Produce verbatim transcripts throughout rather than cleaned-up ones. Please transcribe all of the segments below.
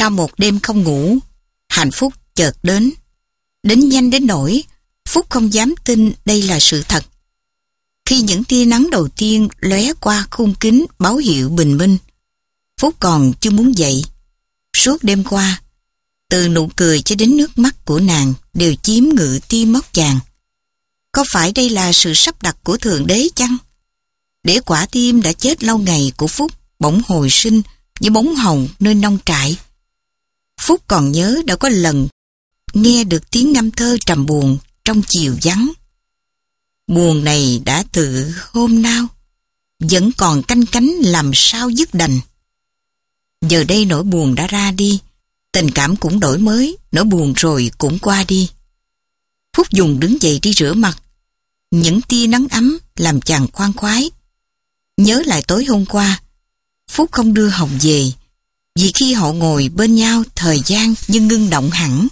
Sau một đêm không ngủ, hạnh phúc chợt đến. Đến nhanh đến nỗi Phúc không dám tin đây là sự thật. Khi những tia nắng đầu tiên lóe qua khung kính báo hiệu bình minh, Phúc còn chưa muốn dậy. Suốt đêm qua, từ nụ cười cho đến nước mắt của nàng đều chiếm ngự tim móc chàng. Có phải đây là sự sắp đặt của Thượng Đế chăng? Để quả tim đã chết lâu ngày của Phúc bỗng hồi sinh như bóng hồng nơi nông trại. Phúc còn nhớ đã có lần nghe được tiếng ngâm thơ trầm buồn trong chiều vắng. Buồn này đã từ hôm nào, vẫn còn canh cánh làm sao dứt đành. Giờ đây nỗi buồn đã ra đi, tình cảm cũng đổi mới, nỗi buồn rồi cũng qua đi. Phúc dùng đứng dậy đi rửa mặt. Những tia nắng ấm làm chàng khoan khoái. Nhớ lại tối hôm qua, Phúc không đưa Hồng về, vì khi họ ngồi bên nhau thời gian như ngưng động hẳn.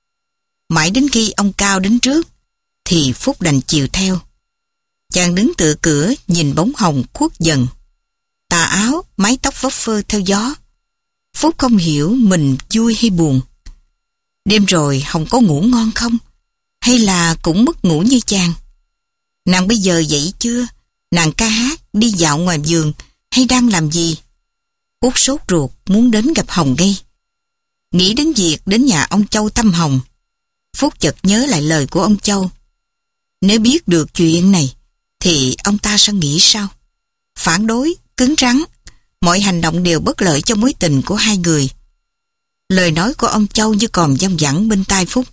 Mãi đến khi ông Cao đến trước, thì Phúc đành chiều theo. Chàng đứng tựa cửa nhìn bóng Hồng khuất dần. Tà áo, mái tóc vấp phơ theo gió. Phúc không hiểu mình vui hay buồn. Đêm rồi Hồng có ngủ ngon không? Hay là cũng mất ngủ như chàng? Nàng bây giờ dậy chưa? Nàng ca hát, đi dạo ngoài vườn hay đang làm gì? Phúc sốt ruột muốn đến gặp Hồng ngay. Nghĩ đến việc đến nhà ông Châu thăm Hồng, Phúc chợt nhớ lại lời của ông Châu. Nếu biết được chuyện này thì ông ta sẽ nghĩ sao? Phản đối, cứng rắn, mọi hành động đều bất lợi cho mối tình của hai người. Lời nói của ông Châu như còn văng vẳng bên tai Phúc.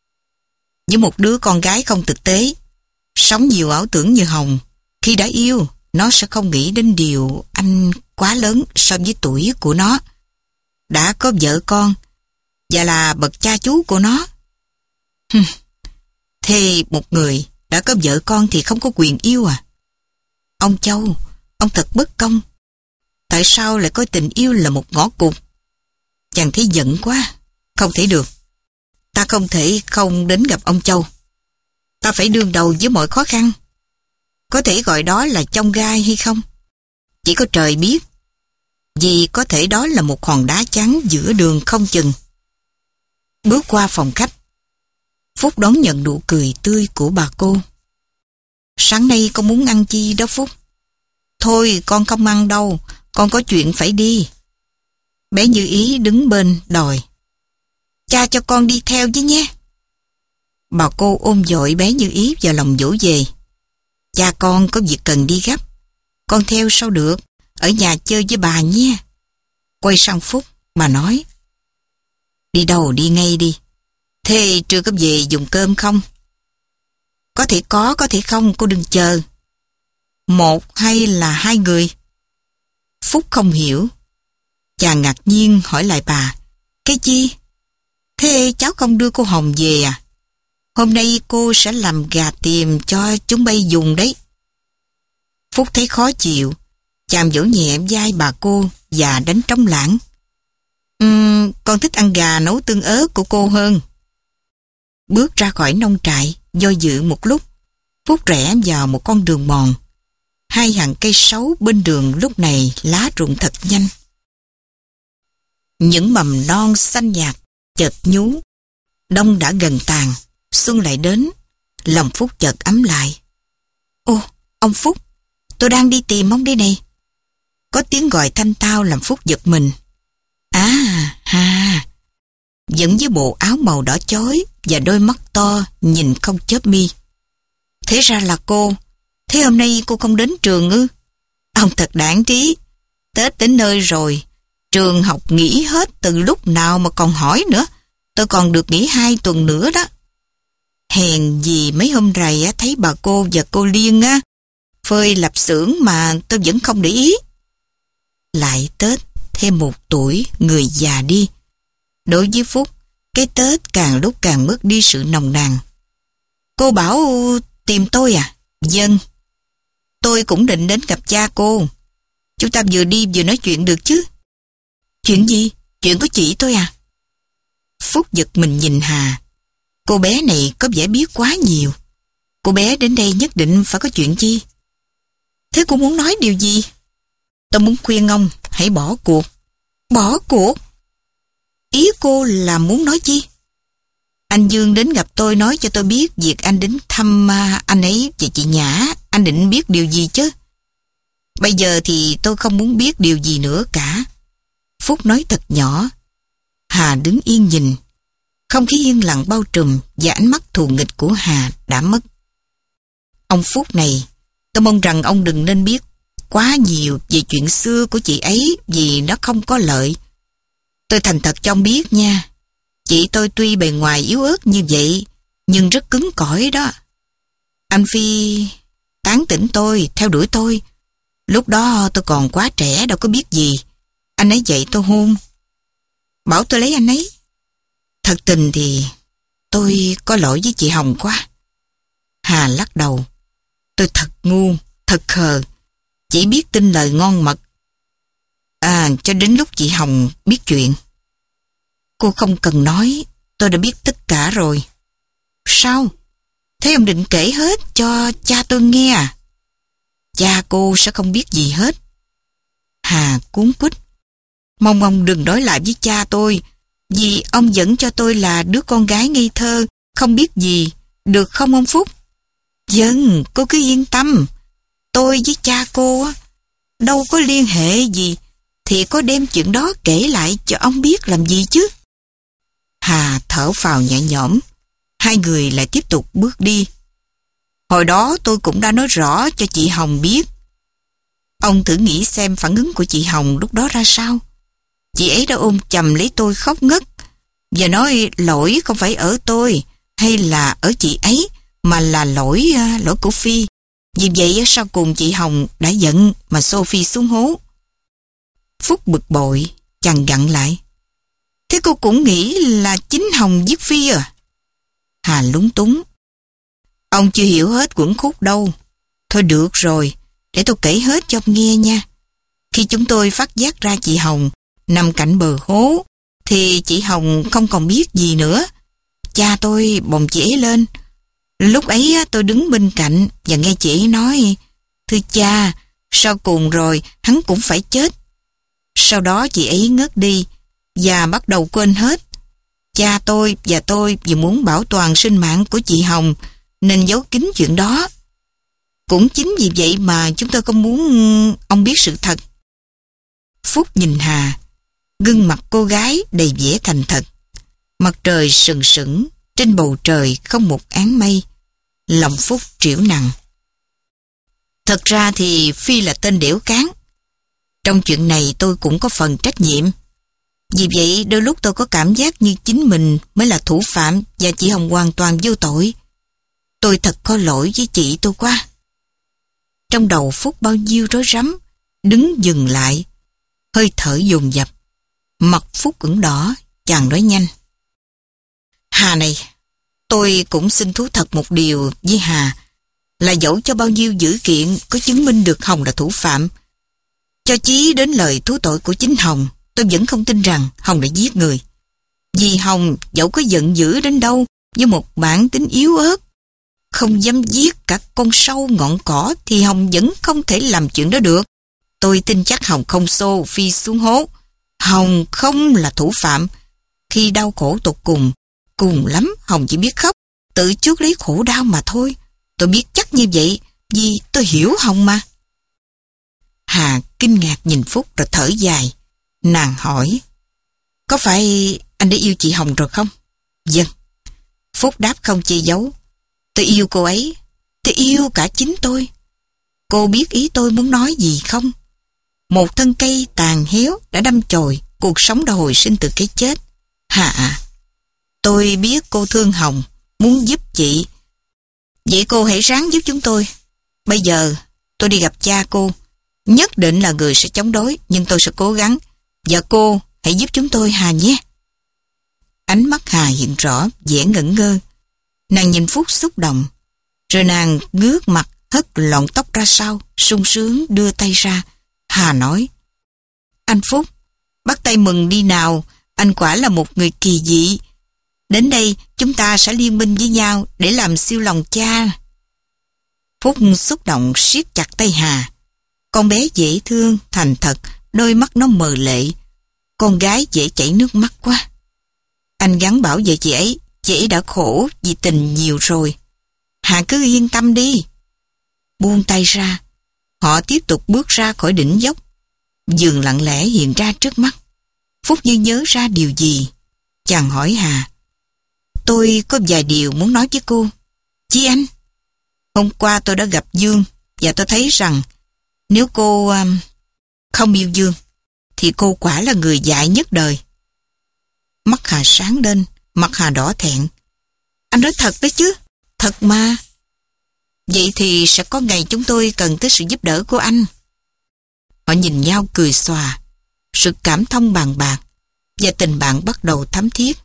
Với một đứa con gái không thực tế, sống nhiều ảo tưởng như Hồng, khi đã yêu, nó sẽ không nghĩ đến điều anh quá lớn so với tuổi của nó. Đã có vợ con và là bậc cha chú của nó. Thế một người đã có vợ con thì không có quyền yêu à? Ông Châu, ông thật bất công. Tại sao lại coi tình yêu là một ngõ cụt? Chàng thấy giận quá. Không thể được. Ta không thể không đến gặp ông Châu. Ta phải đương đầu với mọi khó khăn. Có thể gọi đó là chông gai hay không? Chỉ có trời biết. Vì có thể đó là một hòn đá trắng giữa đường không chừng. Bước qua phòng khách, Phúc đón nhận nụ cười tươi của bà cô. Sáng nay con muốn ăn chi đó Phúc? Thôi con không ăn đâu, con có chuyện phải đi. Bé Như Ý đứng bên đòi. Cha cho con đi theo với nhé. Bà cô ôm dội bé Như Ý vào lòng dỗ về. Cha con có việc cần đi gấp. Con theo sao được, ở nhà chơi với bà nhé. Quay sang Phúc, bà nói. Đi đâu đi ngay đi. Thế trưa có về dùng cơm không? Có thể có, có thể không, cô đừng chờ. Một hay là hai người? Phúc không hiểu. Chàng ngạc nhiên hỏi lại bà. Cái chi? Thế cháu không đưa cô Hồng về à? Hôm nay cô sẽ làm gà tiềm cho chúng bay dùng đấy. Phúc thấy khó chịu. Chàng vỗ nhẹ vai bà cô và đánh trống lãng. Uhm, con thích ăn gà nấu tương ớt của cô hơn. Bước ra khỏi nông trại, do dự một lúc, Phúc rẽ vào một con đường mòn. Hai hàng cây sấu bên đường lúc này lá rụng thật nhanh. Những mầm non xanh nhạt chợt nhú. Đông đã gần tàn, xuân lại đến. Lòng Phúc chợt ấm lại. Ô, ông Phúc, tôi đang đi tìm ông đây này. Có tiếng gọi thanh tao làm Phúc giật mình. À, ha. Vẫn với bộ áo màu đỏ chói và đôi mắt to nhìn không chớp mi. Thế ra là cô. Thế hôm nay cô không đến trường ư? Ông thật đáng trí. Tết đến nơi rồi. Trường học nghỉ hết từ lúc nào mà còn hỏi nữa. Tôi còn được nghỉ hai tuần nữa đó. Hèn gì mấy hôm rày thấy bà cô và cô Liên á phơi lạp xưởng mà tôi vẫn không để ý. Lại Tết, thêm một tuổi, người già đi. Đối với Phúc, cái Tết càng lúc càng mất đi sự nồng nàn. Cô bảo tìm tôi à? Vâng. Tôi cũng định đến gặp cha cô. Chúng ta vừa đi vừa nói chuyện được chứ? Chuyện gì? Chuyện của chị tôi à? Phúc giật mình nhìn Hà. Cô bé này có vẻ biết quá nhiều. Cô bé đến đây nhất định phải có chuyện chi? Thế cô muốn nói điều gì? Tôi muốn khuyên ông hãy bỏ cuộc. Bỏ cuộc? Ý cô là muốn nói chi? Anh Dương đến gặp tôi nói cho tôi biết việc anh đến thăm anh ấy và chị Nhã. Anh định biết điều gì chứ? Bây giờ thì tôi không muốn biết điều gì nữa cả. Phúc nói thật nhỏ. Hà đứng yên nhìn. Không khí yên lặng bao trùm và ánh mắt thù nghịch của Hà đã mất. Ông Phúc này, tôi mong rằng ông đừng nên biết quá nhiều về chuyện xưa của chị ấy vì nó không có lợi. Tôi thành thật cho ông biết nha. Chị tôi tuy bề ngoài yếu ớt như vậy nhưng rất cứng cỏi đó. Anh Phi tán tỉnh tôi, theo đuổi tôi. Lúc đó tôi còn quá trẻ đâu có biết gì. Anh ấy dạy tôi hôn, bảo tôi lấy anh ấy. Thật tình thì tôi có lỗi với chị Hồng quá. Hà lắc đầu. Tôi thật ngu, thật khờ, chỉ biết tin lời ngon mật. À, cho đến lúc chị Hồng biết chuyện. Cô không cần nói, tôi đã biết tất cả rồi. Sao? Thế ông định kể hết cho cha tôi nghe à? Cha cô sẽ không biết gì hết. Hà cuống quýt. Mong ông đừng nói lại với cha tôi, vì ông vẫn cho tôi là đứa con gái ngây thơ, không biết gì, được không ông Phúc? Vâng, cô cứ yên tâm. Tôi với cha cô á, đâu có liên hệ gì, thì có đem chuyện đó kể lại cho ông biết làm gì chứ. Hà thở phào nhẹ nhõm. Hai người lại tiếp tục bước đi. Hồi đó tôi cũng đã nói rõ cho chị Hồng biết. Ông thử nghĩ xem phản ứng của chị Hồng lúc đó ra sao. Chị ấy đã ôm chầm lấy tôi khóc ngất và nói lỗi không phải ở tôi hay là ở chị ấy, mà là lỗi lỗi của Phi. Vì vậy sau cùng chị Hồng đã giận mà xô Phi xuống hố. Phúc bực bội chằn gặn lại. Thế cô cũng nghĩ là chính Hồng giết Phi à? Hà lúng túng. Ông chưa hiểu hết quẩn khúc đâu. Thôi được rồi, để tôi kể hết cho ông nghe nha. Khi chúng tôi phát giác ra chị Hồng nằm cạnh bờ hố, thì chị Hồng không còn biết gì nữa. Cha tôi bồng chị ấy lên. Lúc ấy tôi đứng bên cạnh và nghe chị ấy nói, thưa cha, sau cùng rồi hắn cũng phải chết. Sau đó chị ấy ngất đi và bắt đầu quên hết. Cha tôi và tôi vì muốn bảo toàn sinh mạng của chị Hồng nên giấu kín chuyện đó. Cũng chính vì vậy mà chúng tôi không muốn ông biết sự thật. Phúc nhìn Hà, gương mặt cô gái đầy vẻ thành thật. Mặt trời sừng sững, trên bầu trời không một áng mây. Lòng Phúc trĩu nặng. Thật ra thì Phi là tên đẻo cán. Trong chuyện này tôi cũng có phần trách nhiệm. Vì vậy đôi lúc tôi có cảm giác như chính mình mới là thủ phạm và chị Hồng hoàn toàn vô tội. Tôi thật có lỗi với chị tôi quá. Trong đầu Phúc bao nhiêu rối rắm, đứng dừng lại, hơi thở dồn dập. Mặt Phúc ửng đỏ, chàng nói nhanh. Hà này, tôi cũng xin thú thật một điều với Hà, là dẫu cho bao nhiêu dữ kiện có chứng minh được Hồng là thủ phạm, cho chí đến lời thú tội của chính Hồng, tôi vẫn không tin rằng Hồng đã giết người. Vì Hồng dẫu có giận dữ đến đâu, với một bản tính yếu ớt, không dám giết cả con sâu ngọn cỏ, thì Hồng vẫn không thể làm chuyện đó được. Tôi tin chắc Hồng không xô Phi xuống hố. Hồng không là thủ phạm. Khi đau khổ tột cùng, cùng lắm Hồng chỉ biết khóc, tự chuốc lấy khổ đau mà thôi. Tôi biết chắc như vậy vì tôi hiểu Hồng mà. Hà kinh ngạc nhìn Phúc rồi thở dài. Nàng hỏi, có phải anh đã yêu chị Hồng rồi không? Vâng. Phúc đáp không che giấu. Tôi yêu cô ấy. Tôi yêu cả chính tôi. Cô biết ý tôi muốn nói gì không? Một thân cây tàn héo đã đâm chồi cuộc sống đã hồi sinh từ cái chết. Hà, tôi biết cô thương Hồng, muốn giúp chị. Vậy cô hãy ráng giúp chúng tôi. Bây giờ tôi đi gặp cha cô. Nhất định là người sẽ chống đối, nhưng tôi sẽ cố gắng. Và cô hãy giúp chúng tôi Hà nhé. Ánh mắt Hà hiện rõ vẻ ngẩn ngơ. Nàng nhìn Phúc xúc động, rồi nàng ngước mặt hất lọn tóc ra sau, sung sướng đưa tay ra. Hà nói, anh Phúc, bắt tay mừng đi nào, anh quả là một người kỳ dị. Đến đây chúng ta sẽ liên minh với nhau để làm siêu lòng cha. Phúc xúc động siết chặt tay Hà. Con bé dễ thương, thành thật, đôi mắt nó mờ lệ. Con gái dễ chảy nước mắt quá. Anh gắng bảo vệ chị ấy, chị ấy đã khổ vì tình nhiều rồi. Hà cứ yên tâm đi. Buông tay ra, họ tiếp tục bước ra khỏi đỉnh dốc. Giường lặng lẽ hiện ra trước mắt. Phúc như nhớ ra điều gì. Chàng hỏi Hà: tôi có vài điều muốn nói với cô. Chi anh? Hôm qua tôi đã gặp Dương và tôi thấy rằng nếu cô um, không yêu Dương thì cô quả là người dại nhất đời. Mắt Hà sáng lên, mặt Hà đỏ thẹn. Anh nói thật đấy chứ? Thật mà. Vậy thì sẽ có ngày chúng tôi cần tới sự giúp đỡ của anh. Họ nhìn nhau cười xòa. Sự cảm thông bàn bạc và tình bạn bắt đầu thắm thiết.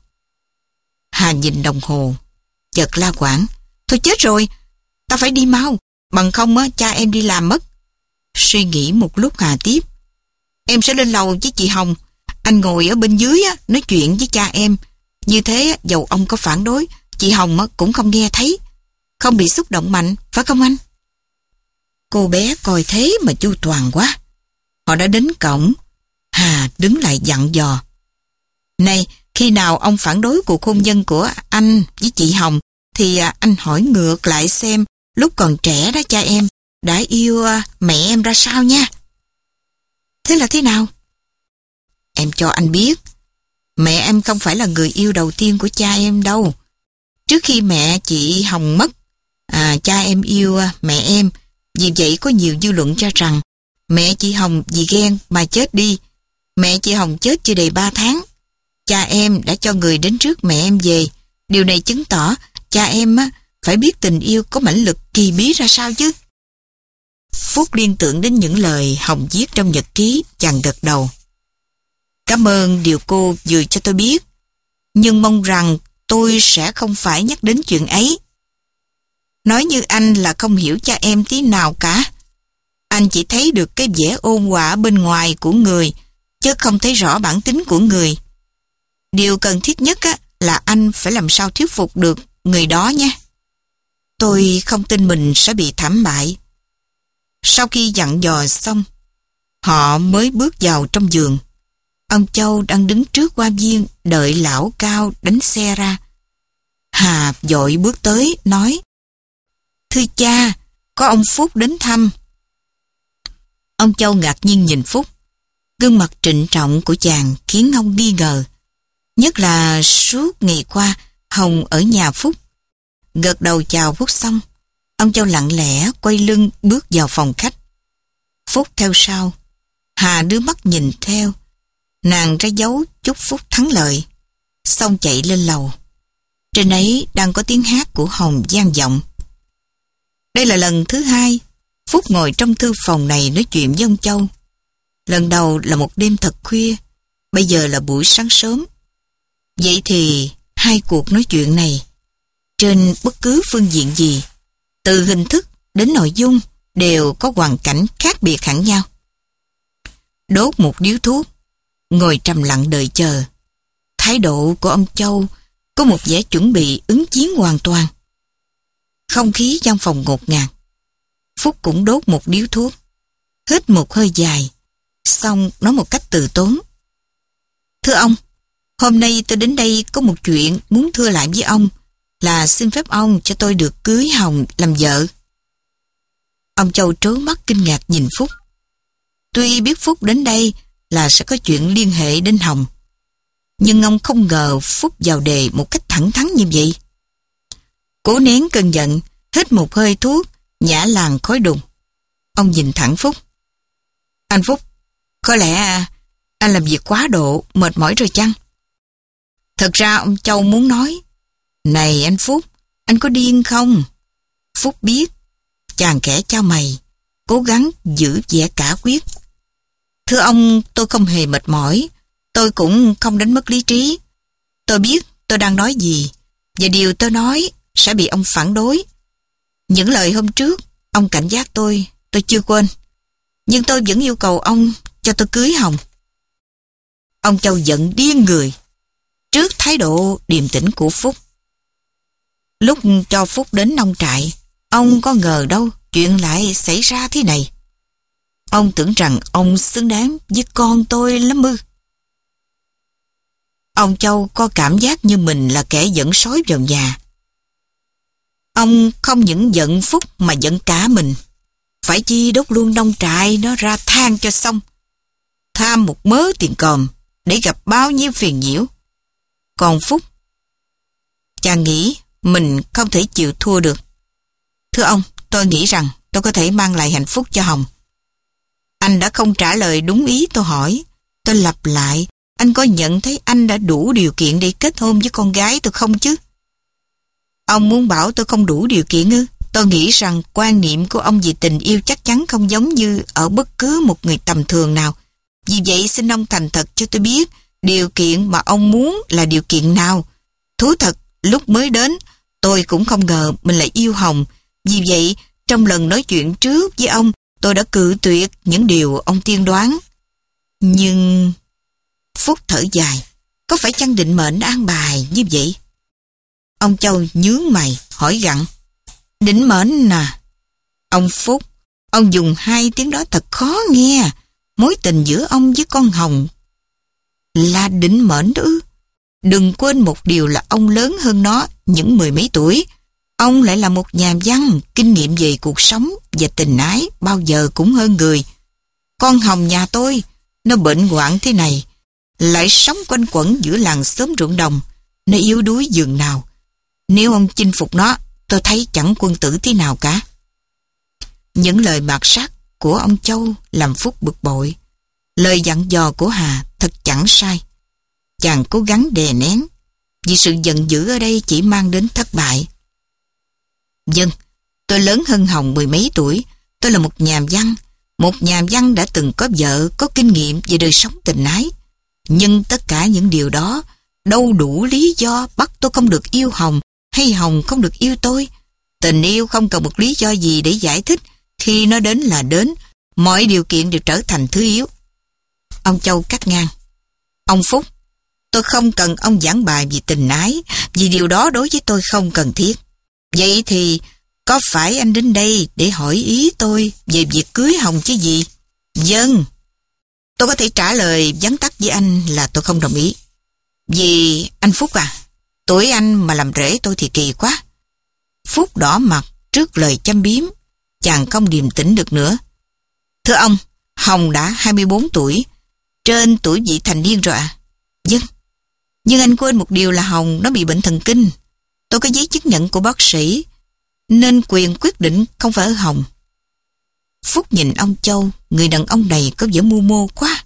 Hà nhìn đồng hồ, chợt la quảng: thôi chết rồi, ta phải đi mau, bằng không á cha em đi làm mất. Suy nghĩ một lúc Hà tiếp: em sẽ lên lầu với chị Hồng, anh ngồi ở bên dưới á, nói chuyện với cha em. Như thế dầu ông có phản đối, chị Hồng á, cũng không nghe thấy, không bị xúc động mạnh, phải không anh? Cô bé coi thế mà chu toàn quá. Họ đã đến cổng. Hà đứng lại dặn dò: này, khi nào ông phản đối cuộc hôn nhân của anh với chị Hồng thì anh hỏi ngược lại xem lúc còn trẻ đó cha em đã yêu mẹ em ra sao nha. Thế là thế nào? Em cho anh biết, mẹ em không phải là người yêu đầu tiên của cha em đâu. Trước khi mẹ chị Hồng mất, à, cha em yêu mẹ em. Vì vậy có nhiều dư luận cho rằng mẹ chị Hồng vì ghen mà chết đi. Mẹ chị Hồng chết chưa đầy ba tháng. Cha em đã cho người đến trước mẹ em về. Điều này chứng tỏ cha em á, phải biết tình yêu có mãnh lực kỳ bí ra sao chứ. Phúc liên tưởng đến những lời Hồng viết trong nhật ký, chàng gật đầu. Cảm ơn điều cô vừa cho tôi biết, nhưng mong rằng tôi sẽ không phải nhắc đến chuyện ấy. Nói như anh là không hiểu cha em tí nào cả. Anh chỉ thấy được cái vẻ ôn hòa bên ngoài của người, chứ không thấy rõ bản tính của người. Điều cần thiết nhất á, là anh phải làm sao thuyết phục được người đó nha. Tôi không tin mình sẽ bị thảm bại. Sau khi dặn dò xong, họ mới bước vào trong giường. Ông Châu đang đứng trước hoa viên đợi lão Cao đánh xe ra. Hà vội bước tới nói: thưa cha, có ông Phúc đến thăm. Ông Châu ngạc nhiên nhìn Phúc. Gương mặt trịnh trọng của chàng khiến ông nghi ngờ. Nhất là suốt ngày qua Hồng ở nhà Phúc. Gật đầu chào Phúc xong, ông Châu lặng lẽ quay lưng bước vào phòng khách. Phúc theo sau. Hà đưa mắt nhìn theo. Nàng ra dấu chúc Phúc thắng lợi, xong chạy lên lầu. Trên ấy đang có tiếng hát của Hồng vang vọng. Đây là lần thứ hai Phúc ngồi trong thư phòng này nói chuyện với ông Châu. Lần đầu là một đêm thật khuya, bây giờ là buổi sáng sớm. Vậy thì hai cuộc nói chuyện này, trên bất cứ phương diện gì, từ hình thức đến nội dung, đều có hoàn cảnh khác biệt hẳn nhau. Đốt một điếu thuốc, ngồi trầm lặng đợi chờ. Thái độ của ông Châu có một vẻ chuẩn bị ứng chiến hoàn toàn. Không khí trong phòng ngột ngạt. Phúc cũng đốt một điếu thuốc, hít một hơi dài, xong nói một cách từ tốn: thưa ông, hôm nay tôi đến đây có một chuyện muốn thưa lại với ông, là xin phép ông cho tôi được cưới Hồng làm vợ. Ông Châu trố mắt kinh ngạc nhìn Phúc. Tuy biết Phúc đến đây là sẽ có chuyện liên hệ đến Hồng, nhưng ông không ngờ Phúc vào đề một cách thẳng thắn như vậy. Cố nén cơn giận, hít một hơi thuốc, nhả làn khói đùng. Ông nhìn thẳng Phúc. Anh Phúc, có lẽ anh làm việc quá độ, mệt mỏi rồi chăng? Thật ra ông Châu muốn nói: này anh Phúc, anh có điên không? Phúc biết. Chàng khẽ chau mày, cố gắng giữ vẻ cả quyết. Thưa ông, tôi không hề mệt mỏi, tôi cũng không đánh mất lý trí. Tôi biết tôi đang nói gì, và điều tôi nói sẽ bị ông phản đối. Những lời hôm trước ông cảnh giác tôi, tôi chưa quên. Nhưng tôi vẫn yêu cầu ông cho tôi cưới Hồng. Ông Châu giận điên người trước thái độ điềm tĩnh của Phúc. Lúc cho Phúc đến nông trại, ông có ngờ đâu chuyện lại xảy ra thế này. Ông tưởng rằng ông xứng đáng với con tôi lắm ư? Ông Châu có cảm giác như mình là kẻ dẫn sói vào nhà. Ông không những giận Phúc mà giận cả mình. Phải chi đốt luôn nông trại nó ra than cho xong. Tham một mớ tiền còm để gặp bao nhiêu phiền nhiễu. Còn Phúc, chàng nghĩ mình không thể chịu thua được. Thưa ông, tôi nghĩ rằng tôi có thể mang lại hạnh phúc cho Hồng. Anh đã không trả lời đúng ý tôi hỏi. Tôi lặp lại, anh có nhận thấy anh đã đủ điều kiện để kết hôn với con gái tôi không chứ? Ông muốn bảo tôi không đủ điều kiện ư? Tôi nghĩ rằng quan niệm của ông về tình yêu chắc chắn không giống như ở bất cứ một người tầm thường nào. Vì vậy xin ông thành thật cho tôi biết điều kiện mà ông muốn là điều kiện nào. Thú thật, lúc mới đến, tôi cũng không ngờ mình lại yêu Hồng. Vì vậy, trong lần nói chuyện trước với ông, tôi đã cự tuyệt những điều ông tiên đoán. Nhưng... Phúc thở dài. Có phải chăng định mệnh đã an bài như vậy? Ông Châu nhướng mày, hỏi gặng. Định mệnh à? Ông Phúc, ông dùng hai tiếng đó thật khó nghe. Mối tình giữa ông với con Hồng là định mệnh đó ư? Đừng quên một điều là ông lớn hơn nó những mười mấy tuổi. Ông lại là một nhà văn, kinh nghiệm về cuộc sống và tình ái bao giờ cũng hơn người. Con Hồng nhà tôi, nó bệnh hoạn thế này, lại sống quanh quẩn giữa làng xóm ruộng đồng. Nó yếu đuối giường nào. Nếu ông chinh phục nó, tôi thấy chẳng quân tử tí nào cả. Những lời mạt sát của ông Châu làm Phúc bực bội. Lời dặn dò của Hà thật chẳng sai. Chàng cố gắng đè nén, vì sự giận dữ ở đây chỉ mang đến thất bại. Vâng, tôi lớn hơn Hồng mười mấy tuổi. Tôi là một nhà văn. Một nhà văn đã từng có vợ, có kinh nghiệm về đời sống tình ái. Nhưng tất cả những điều đó đâu đủ lý do bắt tôi không được yêu Hồng hay Hồng không được yêu tôi. Tình yêu không cần một lý do gì để giải thích. Khi nó đến là đến, mọi điều kiện đều trở thành thứ yếu. Ông Châu cắt ngang. Ông Phúc, tôi không cần ông giảng bài về tình ái, vì điều đó đối với tôi không cần thiết. Vậy thì có phải anh đến đây để hỏi ý tôi về việc cưới Hồng chứ gì? Vâng. Tôi có thể trả lời vắn tắt với anh là tôi không đồng ý. Vì anh Phúc à, tuổi anh mà làm rể tôi thì kỳ quá. Phúc đỏ mặt trước lời châm biếm. Chàng không điềm tĩnh được nữa. Thưa ông, Hồng đã hai mươi bốn tuổi, trên tuổi vị thành niên rồi à? Vâng. Nhưng anh quên một điều là Hồng nó bị bệnh thần kinh. Tôi có giấy chứng nhận của bác sĩ, nên quyền quyết định không phải ở Hồng. Phúc nhìn ông Châu, người đàn ông này có vẻ mưu mô quá.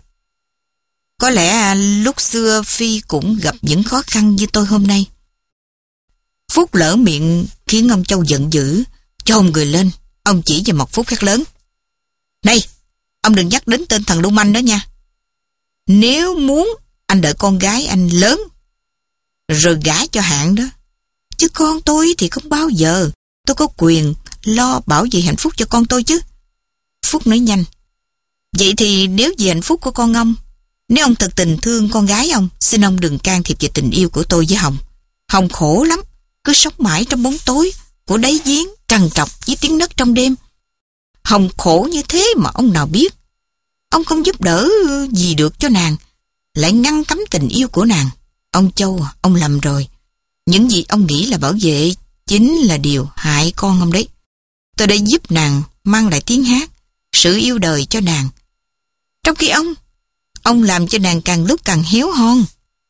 Có lẽ lúc xưa Phi cũng gặp những khó khăn như tôi hôm nay. Phúc lỡ miệng khiến ông Châu giận dữ, chồm người lên. Ông chỉ vào mặt Phúc hét lớn. Này, ông đừng nhắc đến tên thằng lưu manh đó nha. Nếu muốn, anh đợi con gái anh lớn rồi gả cho Hạn đó. Chứ con tôi thì không bao giờ. Tôi có quyền lo bảo vệ hạnh phúc cho con tôi chứ. Phúc nói nhanh. Vậy thì nếu vì hạnh phúc của con ông, nếu ông thật tình thương con gái ông, xin ông đừng can thiệp vào tình yêu của tôi với Hồng. Hồng khổ lắm, cứ sống mãi trong bóng tối của đáy giếng trằn trọc với tiếng nấc trong đêm. Hồng khổ như thế mà ông nào biết. Ông không giúp đỡ gì được cho nàng, lại ngăn cấm tình yêu của nàng. Ông Châu, ông lầm rồi. Những gì ông nghĩ là bảo vệ chính là điều hại con ông đấy. Tôi đã giúp nàng mang lại tiếng hát, sự yêu đời cho nàng. Trong khi ông, ông làm cho nàng càng lúc càng héo hon.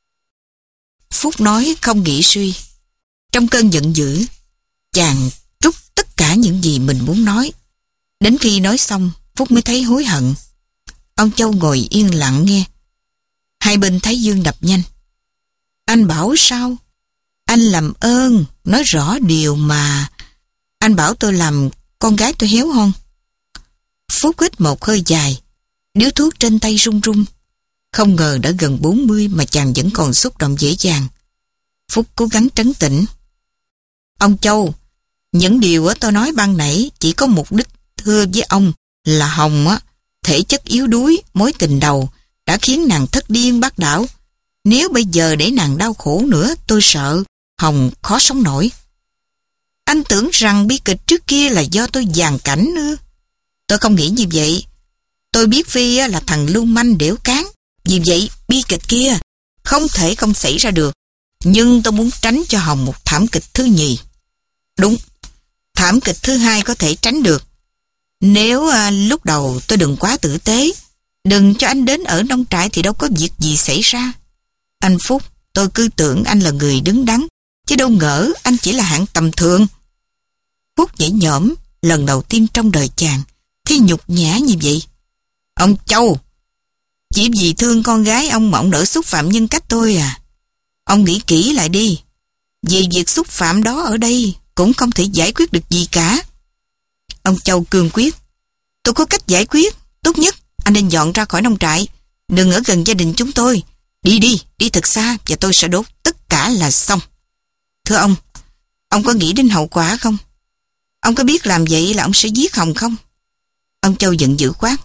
Phúc nói không nghĩ suy. Trong cơn giận dữ, chàng trút tất cả những gì mình muốn nói. Đến khi nói xong, Phúc mới thấy hối hận. Ông Châu ngồi yên lặng nghe. Hai bên thái dương đập nhanh. Anh bảo sao? Anh làm ơn, nói rõ điều mà. Anh bảo tôi làm con gái tôi héo hon. Phúc hít một hơi dài, điếu thuốc trên tay run run. Không ngờ đã gần bốn mươi mà chàng vẫn còn xúc động dễ dàng. Phúc cố gắng trấn tĩnh. Ông Châu, những điều tôi nói ban nãy chỉ có mục đích thưa với ông là Hồng á, thể chất yếu đuối, mối tình đầu đã khiến nàng thất điên bát đảo. Nếu bây giờ để nàng đau khổ nữa, tôi sợ Hồng khó sống nổi. Anh tưởng rằng bi kịch trước kia là do tôi dàn cảnh nữa. Tôi không nghĩ như vậy. Tôi biết Phi là thằng lưu manh đểu cán. Vì vậy bi kịch kia Không thể không xảy ra được. Nhưng tôi muốn tránh cho Hồng một thảm kịch thứ nhì. Đúng, thảm kịch thứ hai có thể tránh được. Nếu à, lúc đầu tôi đừng quá tử tế, đừng cho anh đến ở nông trại thì đâu có việc gì xảy ra. Anh Phúc, tôi cứ tưởng anh là người đứng đắn, chứ đâu ngờ anh chỉ là hạng tầm thường. Phúc nhảy nhõm, lần đầu tiên trong đời chàng, thì nhục nhã như vậy. Ông Châu, chỉ vì thương con gái ông mà ông nỡ xúc phạm nhân cách tôi à? Ông nghĩ kỹ lại đi. Về việc xúc phạm đó ở đây cũng không thể giải quyết được gì cả. Ông Châu cương quyết. Tôi có cách giải quyết. Tốt nhất anh nên dọn ra khỏi nông trại, đừng ở gần gia đình chúng tôi. Đi đi, đi thật xa và tôi sẽ đốt tất cả là xong. Thưa ông, ông có nghĩ đến hậu quả không? Ông có biết làm vậy là ông sẽ giết Hồng không? Ông Châu giận dữ quát.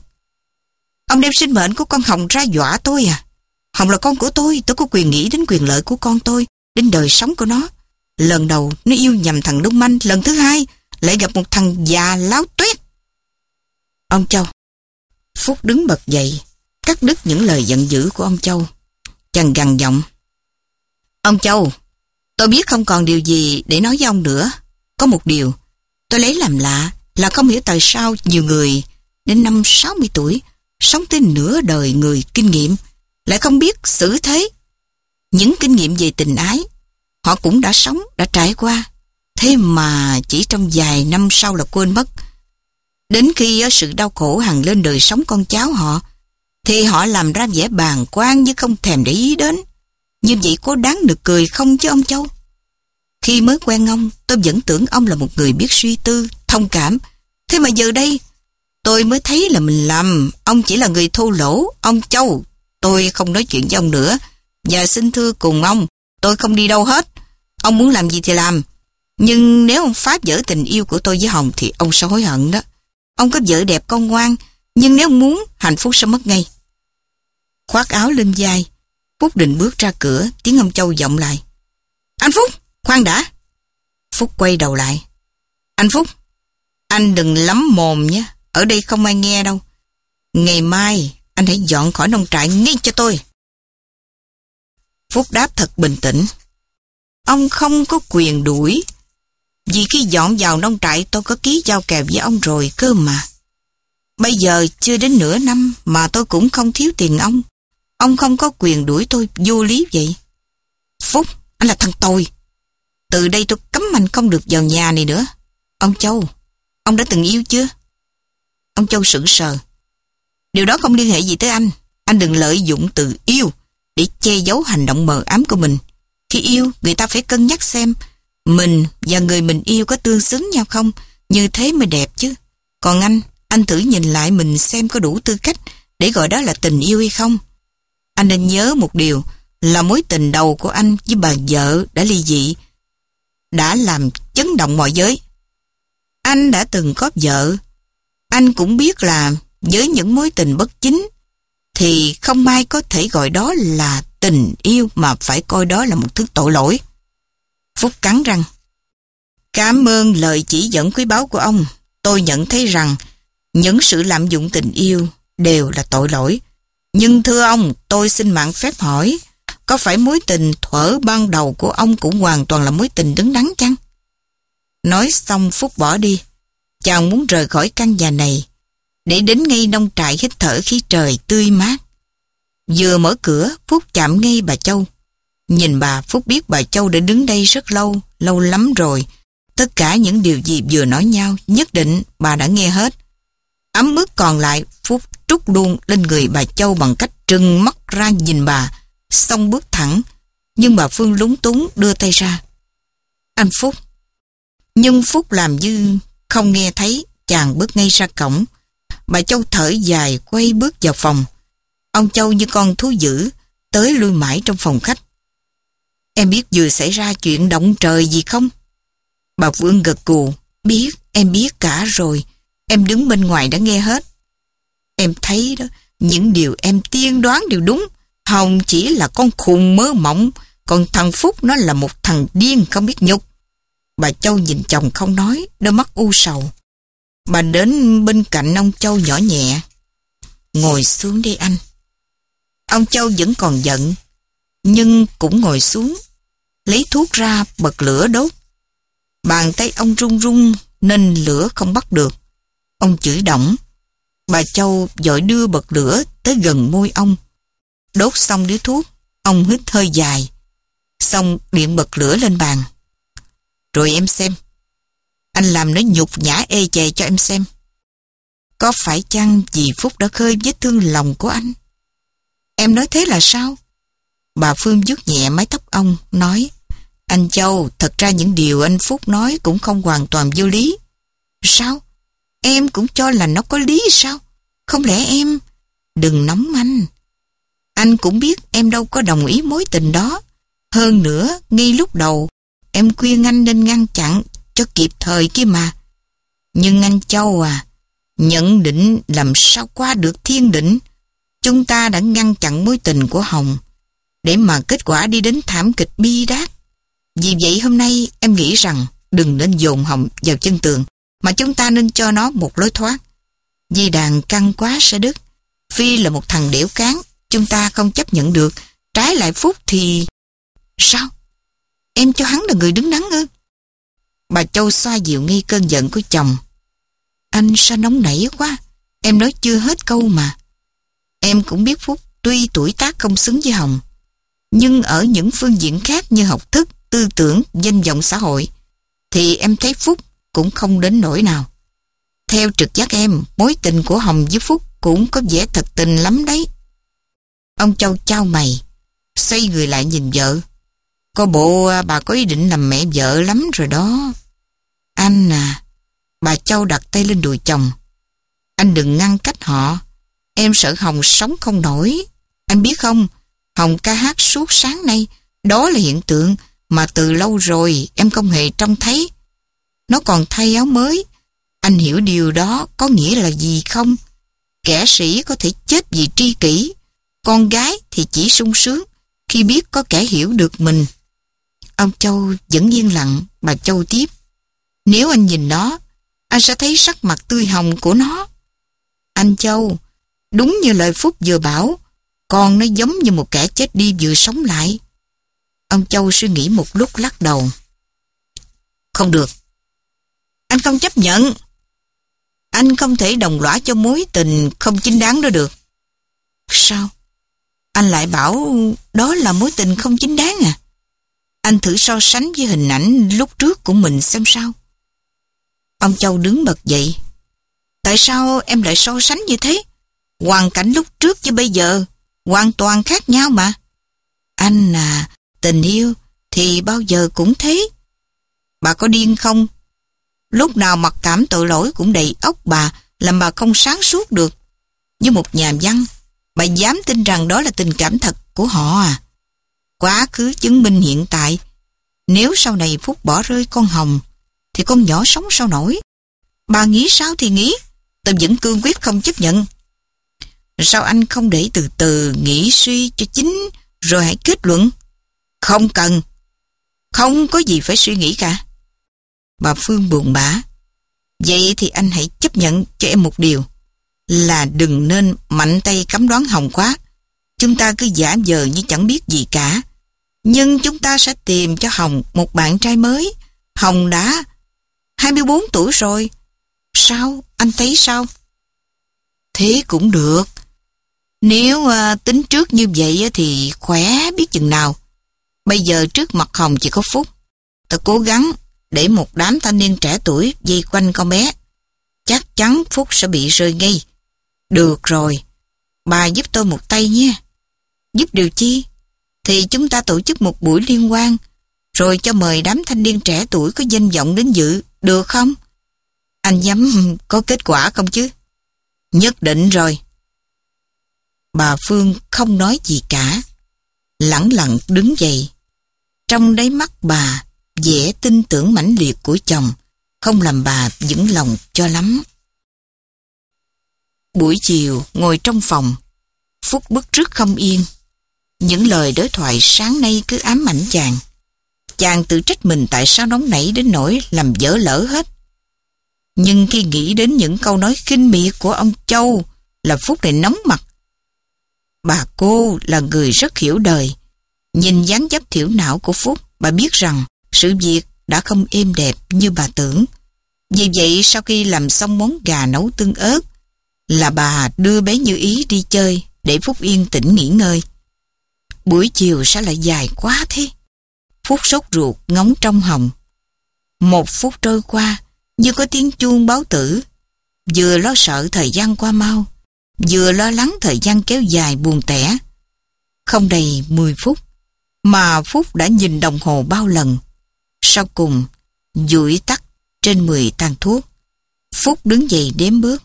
Ông đem sinh mệnh của con Hồng ra dọa tôi à? Hồng là con của tôi, tôi có quyền nghĩ đến quyền lợi của con tôi, đến đời sống của nó. Lần đầu nó yêu nhầm thằng Đông Manh, lần thứ hai lại gặp một thằng già láo tuét. Ông Châu. Phúc đứng bật dậy, cắt đứt những lời giận dữ của ông Châu. Chàng gằn giọng. Ông Châu, tôi biết không còn điều gì để nói với ông nữa. Có một điều, tôi lấy làm lạ là không hiểu tại sao nhiều người đến năm sáu mươi tuổi, sống tới nửa đời người kinh nghiệm, lại không biết xử thế. Những kinh nghiệm về tình ái, họ cũng đã sống, đã trải qua. Thế mà chỉ trong vài năm sau là quên mất. Đến khi sự đau khổ hằn lên đời sống con cháu họ, thì họ làm ra vẻ bàng quan như không thèm để ý đến. Như vậy có đáng được cười không chứ ông Châu? Khi mới quen ông, tôi vẫn tưởng ông là một người biết suy tư, thông cảm. Thế mà giờ đây, tôi mới thấy là mình lầm. Ông chỉ là người thô lỗ. Ông Châu, tôi không nói chuyện với ông nữa. Và xin thưa cùng ông, tôi không đi đâu hết. Ông muốn làm gì thì làm. Nhưng nếu ông phá vỡ tình yêu của tôi với Hồng thì ông sẽ hối hận đó. Ông có vợ đẹp con ngoan, nhưng nếu ông muốn, hạnh phúc sẽ mất ngay. Khoác áo lên vai, Phúc định bước ra cửa, tiếng ông Châu vọng lại. Anh Phúc, khoan đã. Phúc quay đầu lại. Anh Phúc, anh đừng lắm mồm nhé, ở đây không ai nghe đâu. Ngày mai, anh hãy dọn khỏi nông trại ngay cho tôi. Phúc đáp thật bình tĩnh. Ông không có quyền đuổi, vì khi dọn vào nông trại tôi có ký giao kèo với ông rồi cơ mà. Bây giờ chưa đến nửa năm mà tôi cũng không thiếu tiền ông. Ông không có quyền đuổi tôi vô lý vậy. Phúc, anh là thằng tồi. Từ đây tôi cấm anh không được vào nhà này nữa. Ông Châu, ông đã từng yêu chưa? Ông Châu sững sờ. Điều đó không liên hệ gì tới anh. Anh đừng lợi dụng từ yêu để che giấu hành động mờ ám của mình. Khi yêu, người ta phải cân nhắc xem mình và người mình yêu có tương xứng nhau không. Như thế mới đẹp chứ. Còn anh, anh thử nhìn lại mình xem có đủ tư cách để gọi đó là tình yêu hay không. Anh nên nhớ một điều là mối tình đầu của anh với bà vợ đã ly dị, đã làm chấn động mọi giới. Anh đã từng có vợ. Anh cũng biết là với những mối tình bất chính thì không ai có thể gọi đó là tình yêu mà phải coi đó là một thứ tội lỗi. Phúc cắn răng. Cảm ơn lời chỉ dẫn quý báu của ông. Tôi nhận thấy rằng những sự lạm dụng tình yêu đều là tội lỗi. Nhưng thưa ông, tôi xin mạng phép hỏi, có phải mối tình thuở ban đầu của ông cũng hoàn toàn là mối tình đứng đắn chăng? Nói xong Phúc bỏ đi. Chàng muốn rời khỏi căn nhà này để đến ngay nông trại hít thở khí trời tươi mát. Vừa mở cửa, Phúc chạm ngay bà Châu. Nhìn bà, Phúc biết bà Châu đã đứng đây rất lâu, lâu lắm rồi. Tất cả những điều gì vừa nói nhau, nhất định bà đã nghe hết. Ấm ức còn lại, Phúc trút luôn lên người bà Châu bằng cách trừng mắt ra nhìn bà, xong bước thẳng. Nhưng bà Phương lúng túng đưa tay ra. Anh Phúc. Nhưng Phúc làm như không nghe thấy, chàng bước ngay ra cổng. Bà Châu thở dài quay bước vào phòng. Ông Châu như con thú dữ, tới lui mãi trong phòng khách. Em biết vừa xảy ra chuyện động trời gì không? Bà Phương gật gù. Biết, em biết cả rồi. Em đứng bên ngoài đã nghe hết. Em thấy đó, những điều em tiên đoán đều đúng. Hồng chỉ là con khùng mơ mộng, còn thằng Phúc nó là một thằng điên không biết nhục. Bà Châu nhìn chồng không nói, đôi mắt u sầu. Bà đến bên cạnh ông Châu nhỏ nhẹ. Ngồi xuống đi anh. Ông Châu vẫn còn giận. nhưng cũng ngồi xuống, lấy thuốc ra bật lửa đốt. Bàn tay ông run run nên lửa không bắt được. Ông chửi đổng. Bà Châu vội đưa bật lửa tới gần môi ông. Đốt xong điếu thuốc, ông hít hơi dài. Xong điện bật lửa lên bàn. Rồi em xem. Anh làm nó nhục nhã ê chề cho em xem. Có phải chăng vì Phúc đã khơi vết thương lòng của anh? Em nói thế là sao? Bà Phương vuốt nhẹ mái tóc ông, nói: Anh Châu, thật ra những điều anh Phúc nói cũng không hoàn toàn vô lý. Sao? Em cũng cho là nó có lý sao? Không lẽ em... Đừng nóng anh. Anh cũng biết em đâu có đồng ý mối tình đó. Hơn nữa, ngay lúc đầu, em khuyên anh nên ngăn chặn cho kịp thời kia mà. Nhưng anh Châu à, nhận định làm sao qua được thiên định. Chúng ta đã ngăn chặn mối tình của Hồng, để mà kết quả đi đến thảm kịch bi đát. Vì vậy hôm nay em nghĩ rằng đừng nên dồn Hồng vào chân tường, mà chúng ta nên cho nó một lối thoát. Vì đàn căng quá sẽ đứt. Phi là một thằng đẻo cán, chúng ta không chấp nhận được. Trái lại Phúc thì... Sao? Em cho hắn là người đứng đắn ư? Bà Châu xoa dịu nghi cơn giận của chồng. Anh sao nóng nảy quá? Em nói chưa hết câu mà. Em cũng biết Phúc tuy tuổi tác không xứng với Hồng, nhưng ở những phương diện khác như học thức, tư tưởng, danh vọng xã hội, thì em thấy Phúc cũng không đến nỗi nào. Theo trực giác em, mối tình của Hồng với Phúc cũng có vẻ thật tình lắm đấy. Ông Châu chau mày, xoay người lại nhìn vợ. Có bộ bà có ý định làm mẹ vợ lắm rồi đó. Anh à, bà Châu đặt tay lên đùi chồng. Anh đừng ngăn cách họ. Em sợ Hồng sống không nổi. Anh biết không, Hồng ca hát suốt sáng nay, đó là hiện tượng mà từ lâu rồi em không hề trông thấy. Nó còn thay áo mới. Anh hiểu điều đó có nghĩa là gì không? Kẻ sĩ có thể chết vì tri kỷ, con gái thì chỉ sung sướng khi biết có kẻ hiểu được mình. Ông Châu vẫn yên lặng. Bà Châu tiếp: Nếu anh nhìn nó, anh sẽ thấy sắc mặt tươi hồng của nó. Anh Châu, đúng như lời Phúc vừa bảo, con nó giống như một kẻ chết đi vừa sống lại. Ông Châu suy nghĩ một lúc lắc đầu. Không được. Anh không chấp nhận. Anh không thể đồng lõa cho mối tình không chính đáng đó được. Sao? Anh lại bảo đó là mối tình không chính đáng à? Anh thử so sánh với hình ảnh lúc trước của mình xem sao. Ông Châu đứng bật dậy. Tại sao em lại so sánh như thế? Hoàn cảnh lúc trước với bây giờ hoàn toàn khác nhau mà. Anh à, tình yêu thì bao giờ cũng thế. Bà có điên không? Lúc nào mặc cảm tội lỗi cũng đầy óc bà, làm bà không sáng suốt được. Như một nhà văn, bà dám tin rằng đó là tình cảm thật của họ à? Quá khứ chứng minh hiện tại. Nếu sau này Phúc bỏ rơi con Hồng, thì con nhỏ sống sao nổi? Bà nghĩ sao thì nghĩ, tôi vẫn cương quyết không chấp nhận. Sao anh không để từ từ nghĩ suy cho chính rồi hãy kết luận? Không cần. Không có gì phải suy nghĩ cả. Bà Phương buồn bã. Vậy thì anh hãy chấp nhận cho em một điều, là đừng nên mạnh tay cấm đoán Hồng quá. Chúng ta cứ giả vờ như chẳng biết gì cả. Nhưng chúng ta sẽ tìm cho Hồng một bạn trai mới. Hồng đã hai mươi bốn tuổi rồi. Sao? Anh thấy sao? Thế cũng được. Nếu uh, tính trước như vậy thì khỏe biết chừng nào. Bây giờ trước mặt Hồng chỉ có Phúc. Ta cố gắng để một đám thanh niên trẻ tuổi vây quanh con bé. Chắc chắn Phúc sẽ bị rơi ngay. Được rồi, bà giúp tôi một tay nhé. Giúp điều chi? Thì chúng ta tổ chức một buổi liên hoan, rồi cho mời đám thanh niên trẻ tuổi có danh vọng đến dự, được không? Anh dám có kết quả không chứ? Nhất định rồi. Bà Phương không nói gì cả, lẳng lặng đứng dậy. Trong đáy mắt bà, vẻ tin tưởng mãnh liệt của chồng không làm bà vững lòng cho lắm. Buổi chiều ngồi trong phòng, Phúc bứt rứt không yên. Những lời đối thoại sáng nay cứ ám ảnh chàng. Chàng tự trách mình tại sao nóng nảy đến nỗi làm dở lỡ hết. Nhưng khi nghĩ đến những câu nói khinh miệt của ông Châu, là Phúc lại nóng mặt. Bà cô là người rất hiểu đời, Nhìn dáng dấp thiểu não của Phúc, bà biết rằng sự việc đã không êm đẹp như bà tưởng. Vì vậy sau khi làm xong món gà nấu tương ớt là bà đưa bé Như Ý đi chơi để Phúc yên tĩnh nghỉ ngơi. Buổi chiều sao lại dài quá thế? Phúc sốt ruột ngóng trong Hồng. Một phút trôi qua như có tiếng chuông báo tử. Vừa lo sợ thời gian qua mau, vừa lo lắng thời gian kéo dài buồn tẻ. Không đầy mười phút mà Phúc đã nhìn đồng hồ bao lần. Sau cùng dụi tắt trên mười tàn thuốc. Phúc đứng dậy đếm bước.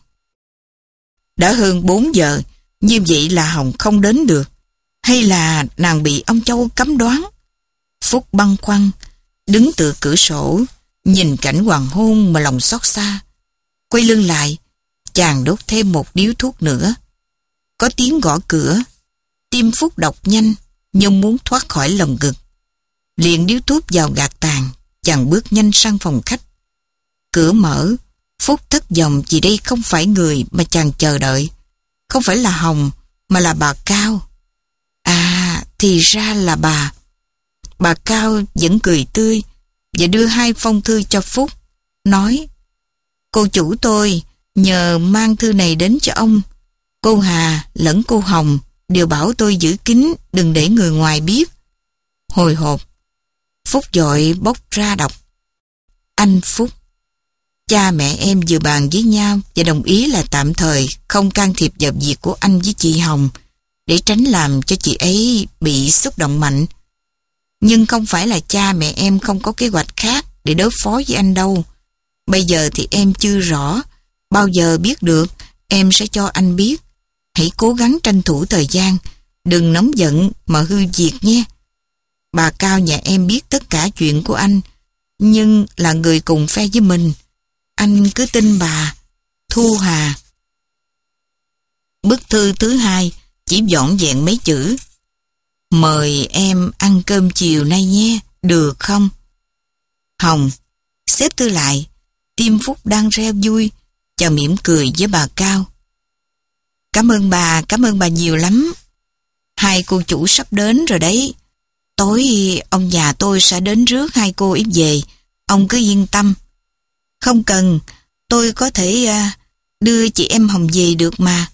Đã hơn bốn giờ, như vậy là Hồng không đến được, hay là nàng bị ông Châu cấm đoán? Phúc băn khoăn, đứng tựa cửa sổ, nhìn cảnh hoàng hôn mà lòng xót xa. Quay lưng lại, chàng đốt thêm một điếu thuốc nữa. Có tiếng gõ cửa, tim Phúc đập nhanh, nhưng muốn thoát khỏi lồng ngực. Liền điếu thuốc vào gạt tàn, chàng bước nhanh sang phòng khách. Cửa mở, Phúc thất vọng vì đây không phải người mà chàng chờ đợi. Không phải là Hồng, mà là bà Cao. À, thì ra là bà. Bà Cao vẫn cười tươi và đưa hai phong thư cho Phúc, nói: Cô chủ tôi nhờ mang thư này đến cho ông. Cô Hà lẫn cô Hồng đều bảo tôi giữ kín, đừng để người ngoài biết. Hồi hộp, Phúc vội bốc ra đọc. Anh Phúc, cha mẹ em vừa bàn với nhau và đồng ý là tạm thời không can thiệp vào việc của anh với chị Hồng để tránh làm cho chị ấy bị xúc động mạnh. Nhưng không phải là cha mẹ em không có kế hoạch khác để đối phó với anh đâu. Bây giờ thì em chưa rõ, bao giờ biết được em sẽ cho anh biết. Hãy cố gắng tranh thủ thời gian, đừng nóng giận mà hư việc nhé. Bà Cao nhà em biết tất cả chuyện của anh, nhưng là người cùng phe với mình. Anh cứ tin bà. Thu Hà. Bức thư thứ hai chỉ vỏn vẹn mấy chữ: Mời em ăn cơm chiều nay nhé, được không? Hồng. Xếp thư lại, tim Phúc đang reo vui, chàng mỉm cười với bà Cao. Cảm ơn bà, cảm ơn bà nhiều lắm. Hai cô chủ sắp đến rồi đấy. Tối ông già tôi sẽ đến rước hai cô ấy về, ông cứ yên tâm. Không cần, tôi có thể uh, đưa chị em Hồng về được mà.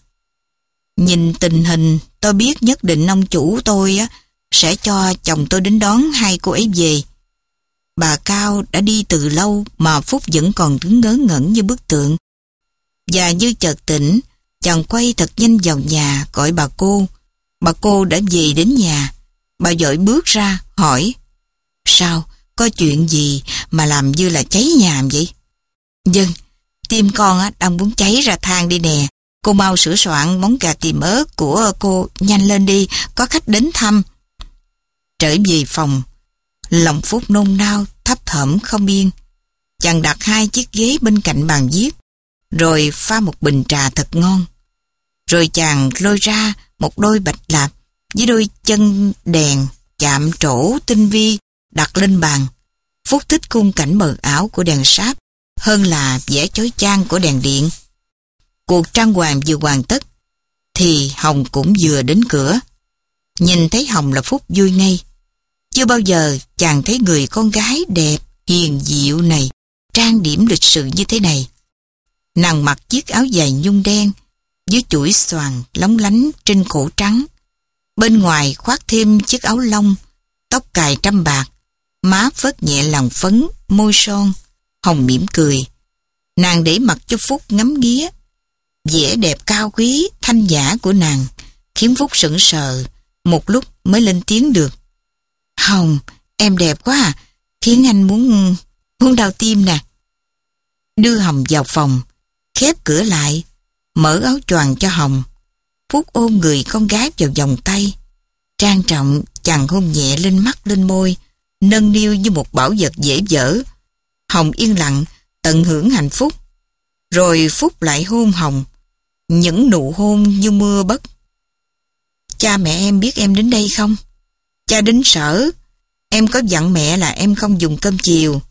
Nhìn tình hình, tôi biết nhất định ông chủ tôi uh, sẽ cho chồng tôi đến đón hai cô ấy về. Bà Cao đã đi từ lâu mà Phúc vẫn còn đứng ngớ ngẩn như bức tượng. Và như chợt tỉnh, chàng quay thật nhanh vào nhà gọi bà cô. Bà cô đã về đến nhà. Bà vội bước ra hỏi: Sao, có chuyện gì mà làm như là cháy nhà vậy? Vâng, tim con á, đang muốn cháy ra than đi nè. Cô mau sửa soạn món gà tiềm ớt của cô nhanh lên đi, có khách đến thăm. Trở về phòng, lòng Phúc nôn nao, thấp thỏm không yên. Chàng đặt hai chiếc ghế bên cạnh bàn viết, rồi pha một bình trà thật ngon. Rồi chàng lôi ra một đôi bạch lạp với đôi chân đèn chạm trổ tinh vi đặt lên bàn. Phúc thích khung cảnh mờ ảo của đèn sáp hơn là vẻ chói chang của đèn điện. Cuộc trang hoàng vừa hoàn tất thì Hồng cũng vừa đến cửa. Nhìn thấy Hồng là Phúc vui ngay. Chưa bao giờ chàng thấy người con gái đẹp, hiền diệu này trang điểm lịch sự như thế này. Nàng mặc chiếc áo dài nhung đen với chuỗi xoàn lóng lánh trên cổ trắng. Bên ngoài khoác thêm chiếc áo lông, tóc cài trăm bạc, má phớt nhẹ làn phấn, môi son. Hồng mỉm cười. Nàng để mặc cho Phúc ngắm nghía. Vẻ đẹp cao quý, thanh nhã của nàng khiến Phúc sững sờ, một lúc mới lên tiếng được. Hồng, em đẹp quá à, khiến anh muốn muốn đau tim nè. Đưa Hồng vào phòng, khép cửa lại, mở áo choàng cho Hồng. Phúc ôm người con gái vào vòng tay. Trang trọng chàng hôn nhẹ lên mắt lên môi, nâng niu như một bảo vật dễ dở. Hồng yên lặng, tận hưởng hạnh phúc. Rồi Phúc lại hôn Hồng, những nụ hôn như mưa bất. Cha mẹ em biết em đến đây không? Cha đến sở. Em có dặn mẹ là em không dùng cơm chiều.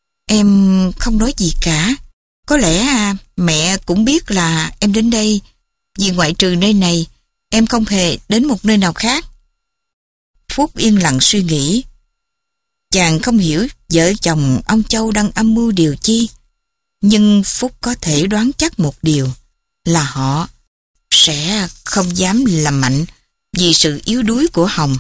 Em không nói gì cả. Có lẽ à, mẹ cũng biết là em đến đây, vì ngoại trừ nơi này, em không hề đến một nơi nào khác. Phúc yên lặng suy nghĩ. Chàng không hiểu vợ chồng ông Châu đang âm mưu điều chi, nhưng Phúc có thể đoán chắc một điều là họ sẽ không dám làm mạnh vì sự yếu đuối của Hồng.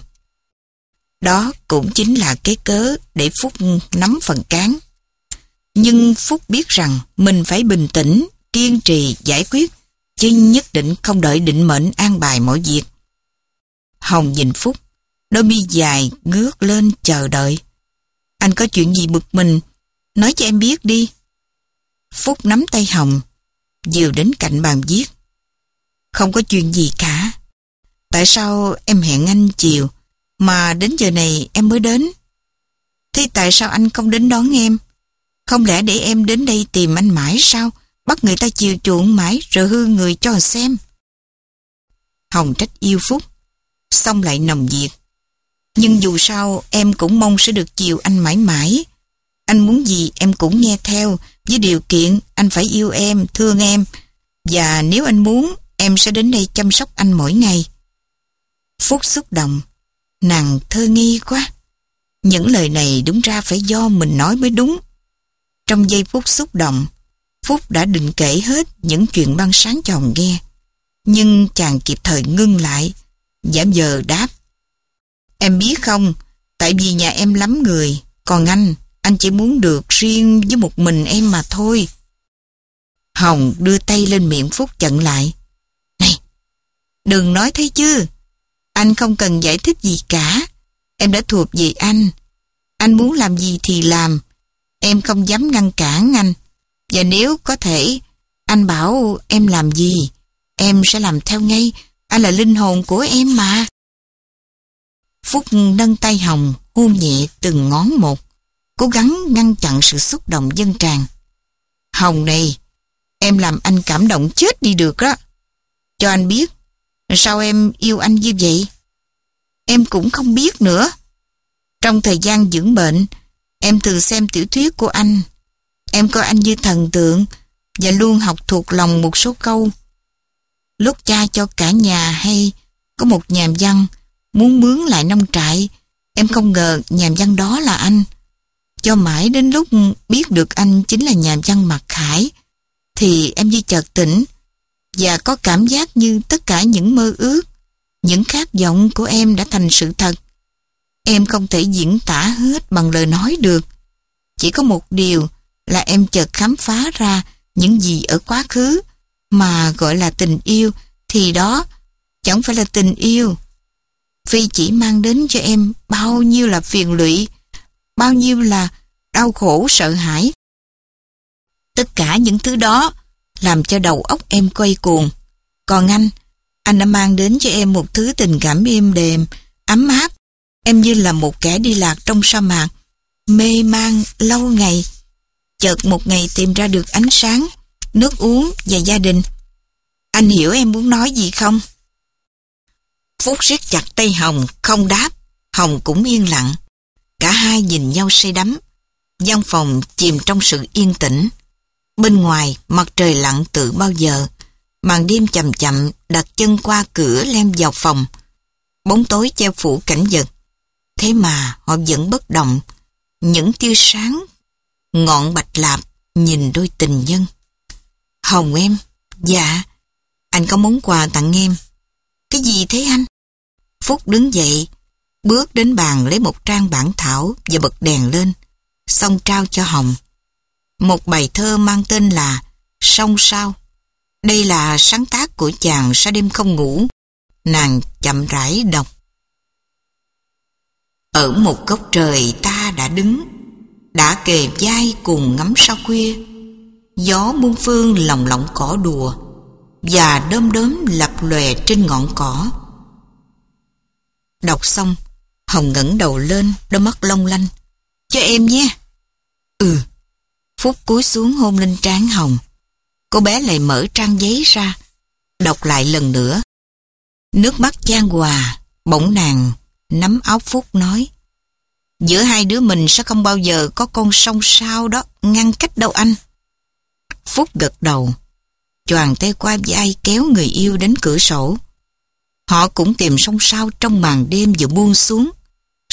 Đó cũng chính là cái cớ để Phúc nắm phần cán. Nhưng Phúc biết rằng mình phải bình tĩnh, kiên trì giải quyết, chứ nhất định không đợi định mệnh an bài mọi việc. Hồng nhìn Phúc, đôi mi dài ngước lên chờ đợi. Anh có chuyện gì bực mình, nói cho em biết đi. Phúc nắm tay Hồng, dìu đến cạnh bàn viết. Không có chuyện gì cả. Tại sao em hẹn anh chiều, mà đến giờ này em mới đến? Thế tại sao anh không đến đón em? Không lẽ để em đến đây tìm anh mãi sao? Bắt người ta chiều chuộng mãi rồi hư người cho xem. Hồng trách yêu Phúc, xong lại nồng việc. Nhưng dù sao em cũng mong sẽ được chiều anh mãi mãi. Anh muốn gì em cũng nghe theo, với điều kiện anh phải yêu em, thương em. Và nếu anh muốn, em sẽ đến đây chăm sóc anh mỗi ngày. Phúc xúc động. Nàng thơ nghi quá. Những lời này đúng ra phải do mình nói mới đúng. Trong giây phút xúc động, Phúc đã định kể hết những chuyện ban sáng cho Hồng nghe. Nhưng chàng kịp thời ngưng lại, giảm giờ đáp. Em biết không, tại vì nhà em lắm người, còn anh, anh chỉ muốn được riêng với một mình em mà thôi. Hồng đưa tay lên miệng Phúc chặn lại. Này, đừng nói thế chứ. Anh không cần giải thích gì cả. Em đã thuộc về anh. Anh muốn làm gì thì làm. Em không dám ngăn cản anh. Và nếu có thể, anh bảo em làm gì, em sẽ làm theo ngay. Anh là linh hồn của em mà. Phúc nâng tay Hồng, hôn nhẹ từng ngón một, cố gắng ngăn chặn sự xúc động dâng tràn. Hồng này, em làm anh cảm động chết đi được đó. Cho anh biết, sao em yêu anh như vậy? Em cũng không biết nữa. Trong thời gian dưỡng bệnh, em thường xem tiểu thuyết của anh. Em coi anh như thần tượng và luôn học thuộc lòng một số câu. Lúc cha cho cả nhà hay có một nhà văn muốn mướn lại nông trại, em không ngờ nhà văn đó là anh. Cho mãi đến lúc biết được anh chính là nhà văn Mặc Khải, thì em như chợt tỉnh và có cảm giác như tất cả những mơ ước, những khát vọng của em đã thành sự thật. Em không thể diễn tả hết bằng lời nói được. Chỉ có một điều là em chợt khám phá ra những gì ở quá khứ mà gọi là tình yêu thì đó chẳng phải là tình yêu. Phi chỉ mang đến cho em bao nhiêu là phiền lụy, bao nhiêu là đau khổ sợ hãi. Tất cả những thứ đó làm cho đầu óc em quay cuồng. Còn anh, anh đã mang đến cho em một thứ tình cảm êm đềm, ấm áp. Em như là một kẻ đi lạc trong sa mạc, mê man lâu ngày. Chợt một ngày tìm ra được ánh sáng, nước uống và gia đình. Anh hiểu em muốn nói gì không? Phúc siết chặt tay Hồng, không đáp. Hồng cũng yên lặng. Cả hai nhìn nhau say đắm. Văn phòng chìm trong sự yên tĩnh. Bên ngoài, mặt trời lặn từ bao giờ. Màn đêm chậm chậm đặt chân qua cửa lem vào phòng. Bóng tối che phủ cảnh vật. Thế mà họ vẫn bất động. Những tia sáng ngọn bạch lạp nhìn đôi tình nhân. Hồng em. Dạ. Anh có món quà tặng em. Cái gì thế anh? Phúc đứng dậy, bước đến bàn lấy một trang bản thảo và bật đèn lên, xong trao cho Hồng. Một bài thơ mang tên là Song Sao. Đây là sáng tác của chàng sau đêm không ngủ. Nàng chậm rãi đọc. Ở một góc trời ta đã đứng, đã kề vai cùng ngắm sao khuya. Gió muôn phương lồng lộng cỏ đùa, và đom đóm lập lòe trên ngọn cỏ. Đọc xong, Hồng ngẩng đầu lên, đôi mắt long lanh. Cho em nhé. Ừ. Phúc cúi xuống hôn lên trán Hồng. Cô bé lại mở trang giấy ra, đọc lại lần nữa. Nước mắt chan hòa, bỗng nàng nắm áo Phúc nói: giữa hai đứa mình sẽ không bao giờ có con song sao đó ngăn cách đâu anh. Phúc gật đầu, choàng tay qua vai kéo người yêu đến cửa sổ. Họ cũng tìm song sao trong màn đêm vừa buông xuống.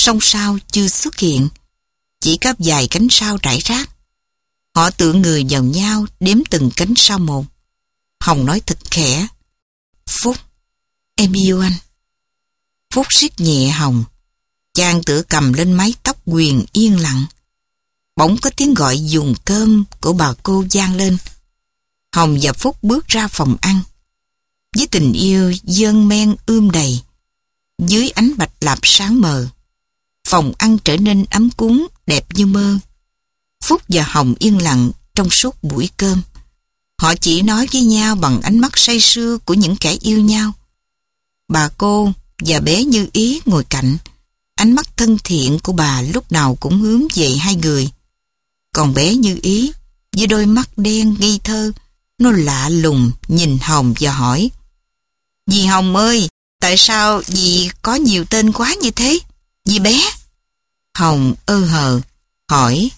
Song sao chưa xuất hiện, chỉ có vài cánh sao rải rác. Họ tựa người vào nhau đếm từng cánh sao một. Hồng nói thật khẽ: Phúc, em yêu anh. Phúc siết nhẹ Hồng. Chàng tựa cầm lên mái tóc quyền yên lặng. Bỗng có tiếng gọi dùng cơm của bà cô vang lên. Hồng và Phúc bước ra phòng ăn. Với tình yêu dâng men ươm đầy, dưới ánh bạch lạp sáng mờ, phòng ăn trở nên ấm cúng đẹp như mơ. Phúc và Hồng yên lặng trong suốt buổi cơm. Họ chỉ nói với nhau bằng ánh mắt say sưa của những kẻ yêu nhau. Bà cô và bé Như Ý ngồi cạnh. Ánh mắt thân thiện của bà lúc nào cũng hướng về hai người. Còn bé Như Ý, với đôi mắt đen ngây thơ, nó lạ lùng nhìn Hồng và hỏi: Dì Hồng ơi, tại sao dì có nhiều tên quá như thế, dì bé? Hồng ơ hờ hỏi: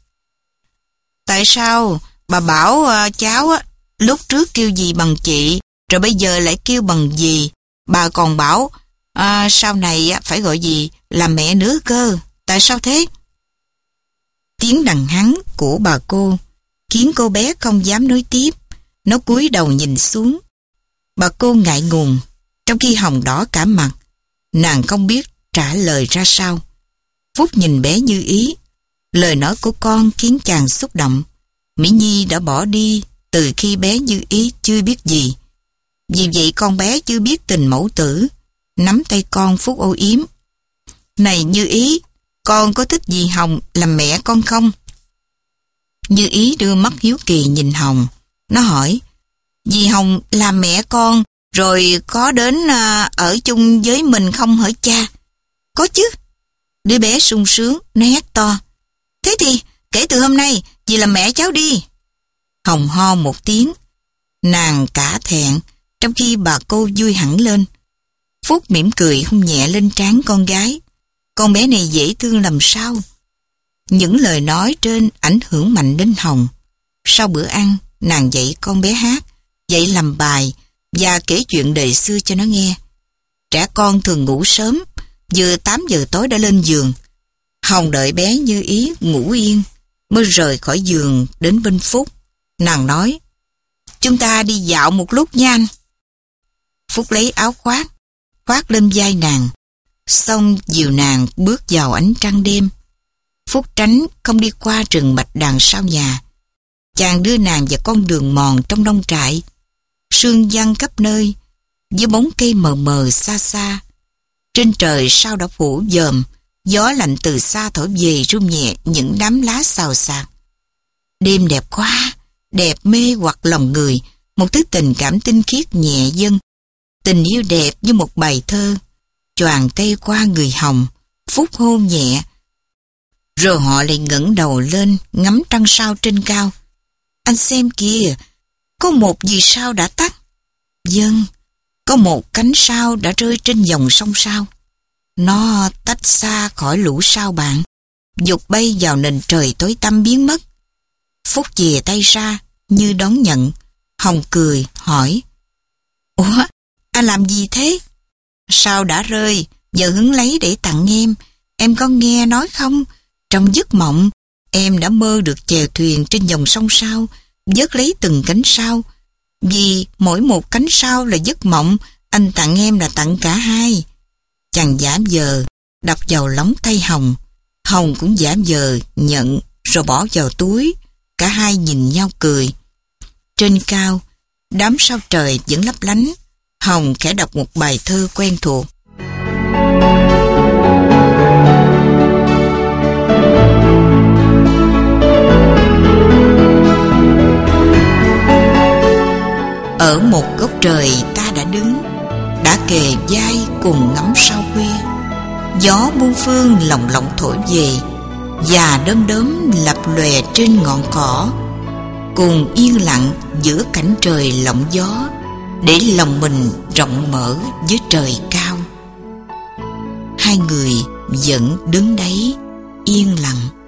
Tại sao bà bảo uh, cháu á, lúc trước kêu dì bằng chị, rồi bây giờ lại kêu bằng dì? Bà còn bảo uh, sau này á, phải gọi dì là mẹ nữa cơ. Tại sao thế? Tiếng đằng hắng của bà cô khiến cô bé không dám nói tiếp. Nó cúi đầu nhìn xuống. Bà cô ngại ngùng, trong khi Hồng đỏ cả mặt. Nàng không biết trả lời ra sao. Phúc nhìn bé Như Ý. Lời nói của con khiến chàng xúc động. Mỹ Nhi đã bỏ đi từ khi bé Như Ý chưa biết gì. Vì vậy con bé chưa biết tình mẫu tử. Nắm tay con, Phúc âu yếm: Này Như Ý, con có thích dì Hồng làm mẹ con không? Như Ý đưa mắt hiếu kỳ nhìn Hồng. Nó hỏi: Dì Hồng làm mẹ con rồi có đến à, ở chung với mình không hả cha? Có chứ. Đứa bé sung sướng, nó hét to: Thế thì kể từ hôm nay dì làm mẹ cháu đi. Hồng ho một tiếng. Nàng cả thẹn, trong khi bà cô vui hẳn lên. Phúc mỉm cười hôn nhẹ lên trán con gái. Con bé này dễ thương làm sao. Những lời nói trên ảnh hưởng mạnh đến Hồng. Sau bữa ăn, nàng dạy con bé hát, dạy làm bài và kể chuyện đời xưa cho nó nghe. Trẻ con thường ngủ sớm, vừa tám giờ tối đã lên giường. Hồng đợi bé Như Ý ngủ yên mới rời khỏi giường đến bên Phúc. Nàng nói: Chúng ta đi dạo một lúc nha anh. Phúc lấy áo khoác khoác lên vai nàng, xong dìu nàng bước vào ánh trăng đêm. Phúc tránh không đi qua rừng bạch đàn sau nhà. Chàng đưa nàng vào con đường mòn trong nông trại. Sương giăng khắp nơi, với bóng cây mờ mờ xa xa. Trên trời sao đã phủ dòm, gió lạnh từ xa thổi về rung nhẹ những đám lá xào xạc. Đêm đẹp quá, đẹp mê hoặc lòng người, một thứ tình cảm tinh khiết nhẹ dâng. Tình yêu đẹp như một bài thơ. Choàng tay qua người Hồng, Phúc hôn nhẹ. Rồi họ lại ngẩng đầu lên ngắm trăng sao trên cao. Anh xem kìa, có một vì sao đã tắt. Vâng, có một cánh sao đã rơi trên dòng sông sao. Nó tách xa khỏi lũ sao bạn, dục bay vào nền trời tối tăm biến mất. Phúc chìa tay ra như đón nhận. Hồng cười hỏi: Ủa, anh làm gì thế? Sao đã rơi, giờ hứng lấy để tặng em. Em có nghe nói không? Trong giấc mộng, em đã mơ được chèo thuyền trên dòng sông sao, vớt lấy từng cánh sao. Vì mỗi một cánh sao là giấc mộng, anh tặng em là tặng cả hai. Chàng giả vờ đập vào lóng tay Hồng. Hồng cũng giả vờ nhận rồi bỏ vào túi. Cả hai nhìn nhau cười. Trên cao, đám sao trời vẫn lấp lánh. Hồng khẽ đọc một bài thơ quen thuộc. Ở một góc trời ta đã đứng, đã kề vai cùng ngắm sao khuya. Gió muôn phương lồng lộng thổi về, và đom đóm lập lòe trên ngọn cỏ. Cùng yên lặng giữa cảnh trời lộng gió, để lòng mình rộng mở với trời cao. Hai người vẫn đứng đấy yên lặng.